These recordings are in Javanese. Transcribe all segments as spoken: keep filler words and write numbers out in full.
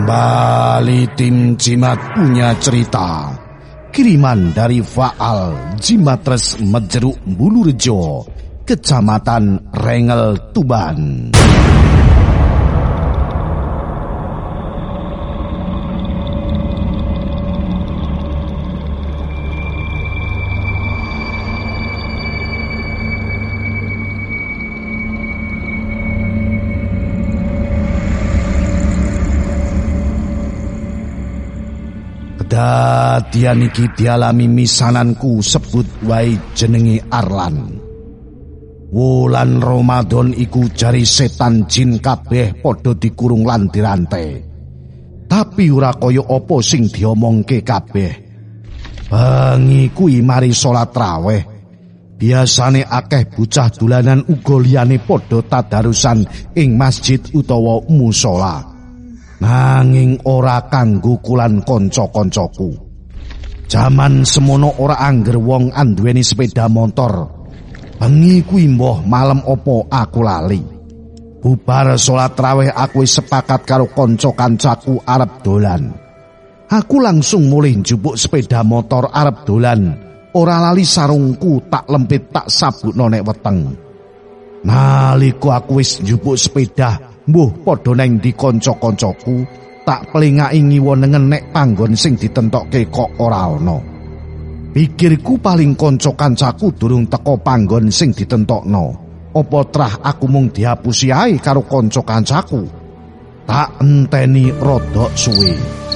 Kembali tim Jimat punya cerita. Kiriman dari Faal Jimatres Mejeruk Bulurejo, Kecamatan Rengel, Tuban. Kedadian iki dialami misananku sebut wae jenenge Arlan. Wulan Ramadan iku jari setan jin kabeh padha dikurung lan dirantai. Tapi ora kaya apa sing diomongke kabeh. Bengi kuwi mari salat raweh. Biasane akeh bocah dolanan uga liyane padha tadarusan ing masjid utawa musala. Nanging ora kanggo kulan kanca-kancaku. Jaman semono ora angger wong anduweni sepeda motor. Bengi kuwi mbah malem opo aku lali. Bubar salat raweh aku sepakat karo kanca-kancaku arep dolan. Aku langsung mulih njupuk sepeda motor arep dolan. Ora lali sarungku tak lempit tak sabukno nek weteng. Nalika aku wis njupuk sepeda, mbuh padha neng di kanca-kancaku, tak pelingaki ngiwonengen nek panggon sing ditentokke kok ora ana. Pikirku paling kanca-kancaku durung teko panggon sing ditentokno. Apa trah aku mung dihapusi ae karo kanca-kancaku. Tak enteni rodok suwe.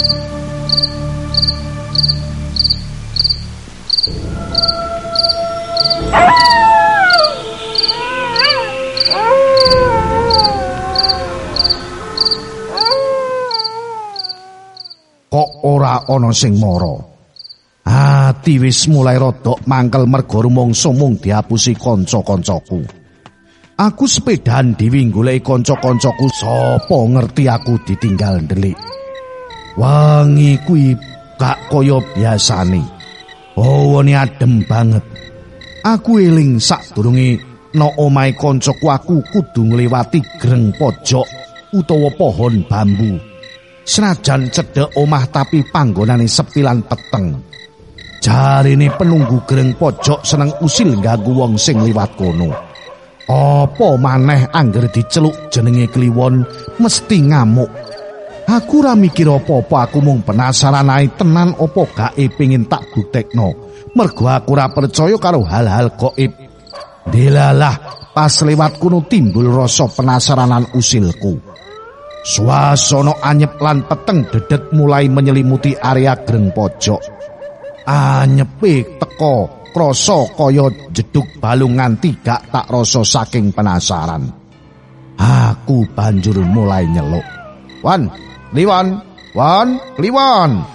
Kok ora ana sing mara. Ati wis mulai rodok mangkel mergo rumangsa mung dihapusi kanca-kancaku. Aku sepedahan dhewe goleki kanca-kancaku, sapa ngerti aku ditinggal ndelik. Wangi kuwi gak kaya biasane. Hawane adem banget. Aku eling sadurunge no omahe kancaku aku kudu ngliwati greng pojok utawa pohon bambu. Senajan cedhek omah tapi panggonane sepilan peteng. Jarine penunggu greng pojok seneng usil ganggu wong sing liwat kono. Apa maneh angger diceluk jenenge kliwon mesti ngamuk. Aku ora mikir apa-apa, aku mung penasaran ae tenan apa gae pengin tak buktekno. Mergo aku ora percaya karo hal-hal gaib. Delalah pas lewat kono timbul rasa penasaranan usilku. Swasana anyep lan peteng dedet mulai menyelimuti area greng pojok. Anyepe teko krasa kaya jeduk balung nganti gak tak rasa saking penasaran. Aku banjur mulai nyeluk. Wan, Kliwon, Wan, Kliwon.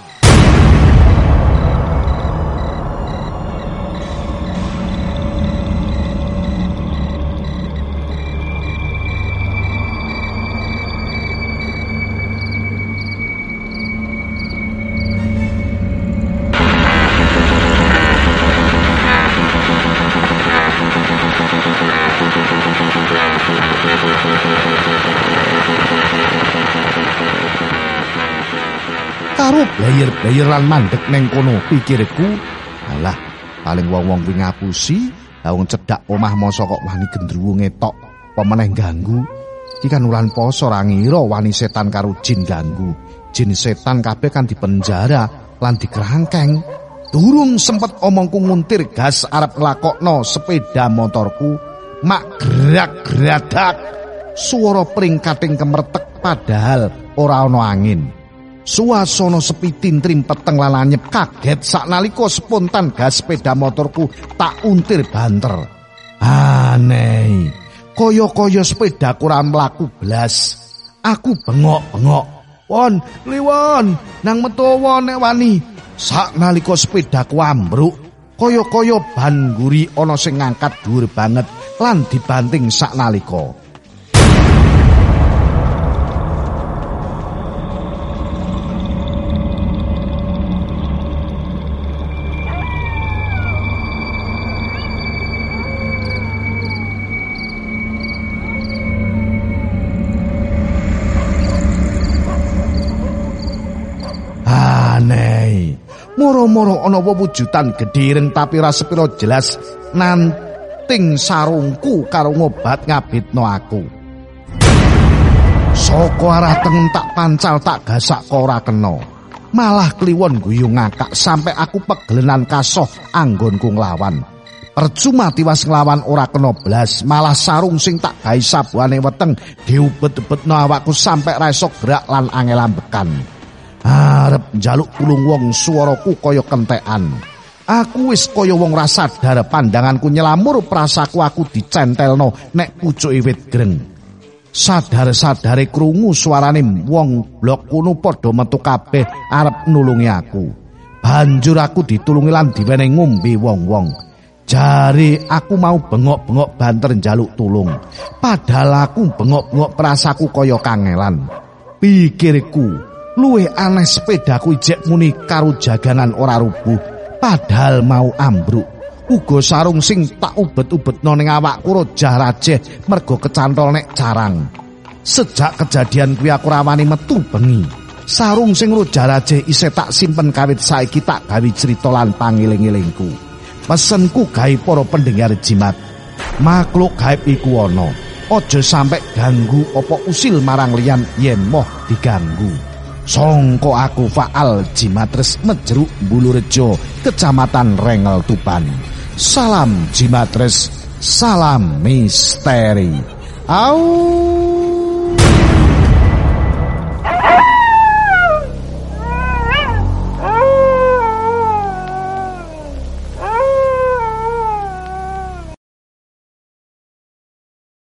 Karo blayer-blayer lan mandek neng kono pikirku, alah paling wong-wong kuwi ngapusi, la wong cedhak omah masa kok wani gendruwo ngetok pemeneh ganggu. Iki kan wulan poso ora ngira wani setan karo jin ganggu. Jin setan kabeh kan dipenjara lan dikerangkeng. Durung sempet omongku nguntir gas arep nglakokno sepeda motorku, mak gerak-geradak. Swara pringkating kemertek padahal ora ana angin. Suasana sepi tintrim peteng lan anyep kaget saknalika spontan gas sepeda motorku tak untir banter. Aneh, kaya-kaya sepedaku ora mlaku blas. Aku bengok-bengok. Won, Kliwon, nang metowo nek wani. Saknalika sepedaku ambruk, kaya-kaya ban nguri ana sing ngangkat dhuwur banget lan dibanting saknalika. Moro-moro ana wewujudan gedhe ireng tapi ora sepira jelas nanting sarungku karo ngobat ngabitno aku. Saka arah tengen tak pancal tak gasak kok ora kena. Malah kliwon guyu ngakak sampai aku pegelenan kasoh anggonku nglawan. Percuma tiwas nglawan ora kena blas, malah sarung sing tak gawe sabuane weteng diubet-ubetno awakku sampai ra iso gerak lan angel ambekan. Arep njaluk tulung wong swaraku kaya kentekan. Aku wis kaya wong ra sadar pandanganku nyelamur prasaku aku dicentelno nek pucuke wit greng. Sadar-sadare krungu suarane wong blok kuno padha metu kabeh arep nulungi aku. Banjur aku ditulungi lan diwenehi ngombe wong-wong. Jare aku mau bengok-bengok banter njaluk tulung. Padahal aku bengok-bengok prasaku kaya kangelan. Pikirku, luwih aneh sepedaku ijek muni karo jaganan ora rubuh, padahal mau ambruk. Uga sarung sing tak ubet-ubetno ning awakku rojah-rajeh mergo kecantol nek carang. Sejak kejadian kuwi aku ora wani metu bengi. Sarung sing rojah-rajeh isih tak simpen kawit saiki tak gawe crita lan pangiling-ilingku. Pesenku gawe para pendengar jimat. Makhluk gaib iku ana. Aja sampe ganggu apa usil marang liyan yen moh diganggu. Songko aku Faal Jimatres Mejeruk Bulurejo, Kecamatan Rengel Tuban. Salam Jimatres, salam misteri. Au.